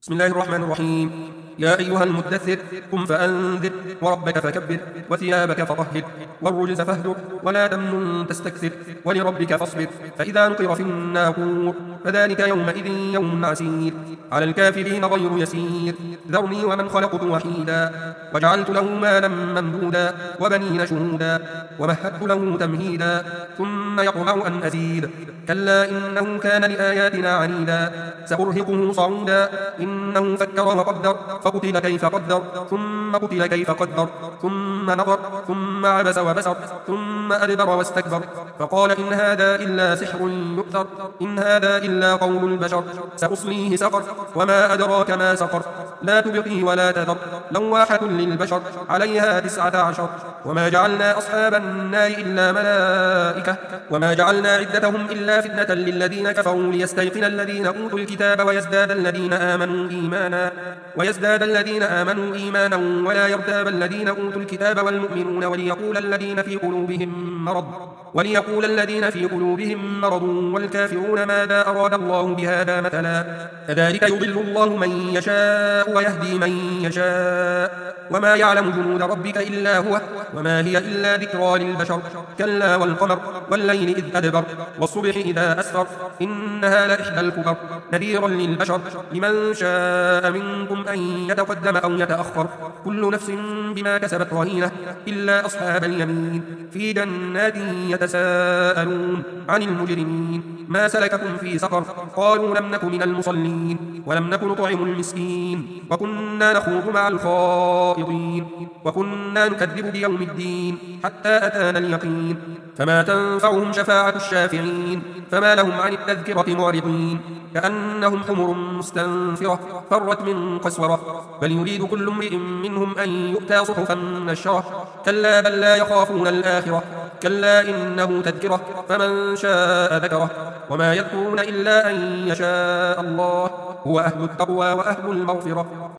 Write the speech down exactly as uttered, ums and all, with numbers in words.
بسم الله الرحمن الرحيم. يا أيها المدثر قم فأنذر وربك فكبر وثيابك فطهر والرجز فاهجر ولا تمنن تستكثر ولربك فاصبر فإذا نقر في الناقور فذلك يومئذ يوم عسير على الكافرين غير يسير. ذرني ومن خلقت وحيدا وجعلت له مالا ممدودا وبنين شهودا ومهدت له تمهيدا ثم يطمع أن أزيد كلا إنه كان لآياتنا عنيدا سأرهقه صعودا إنه فكر وقدر فقتل كيف قدر ثم قتل كيف قدر ثم نظر ثم عبس وبسر ثم أدبر واستكبر فقال إن هذا إلا سحر يؤثر إن هذا إلا قول البشر سأصليه سقر وما أدراك ما سقر لا تبقي ولا تذر لواحة للبشر عليها تسعة عشر. وما جعلنا أصحاب النار إلا ملائكة وما جعلنا عدتهم إلا فتنة للذين كفروا ليستيقن الذين أوتوا الكتاب ويزداد الذين آمنوا إيمانا ويزداد الذين آمنوا إيمانا ولا يرتاب الذين أوتوا الكتاب والمؤمنون وليقول الذين في قلوبهم مرض وليقول الذين في قلوبهم مرض والكافرون ماذا أراد الله بهذا مثلا كذلك يضل الله من يشاء ويهدي من يشاء وما يعلم جنود ربك إلا هو وما هي إلا ذكرى للبشر. كلا والقمر والليل إذ أدبر والصبح إذا أسفر إنها لإحدى الكبر نذيرا للبشر لمن شاء منكم أن يتقدم أو يتأخر كل نفس بما كسبت رهينة إلا أصحاب اليمين في جنات يتساءلون عن المجرمين ما سلككم في سقر قالوا لم نك من المصلين ولم نك نطعم المسكين وكنا نخوض مع الخائضين وكنا نكذب بيوم الدين حتى أتانا اليقين فما تنفعهم شفاعة الشافعين فما لهم عن التذكرة معرضين كأنهم حمر مستنفرة فرت من قسورة بل يريد كل امرئ منهم أن يؤتى صحفا منشرة كلا بل لا يخافون الآخرة كلا إنه تذكرة فمن شاء ذكره وما يذكرون إلا أن يشاء الله هو أهل التقوى وأهل المغفرة.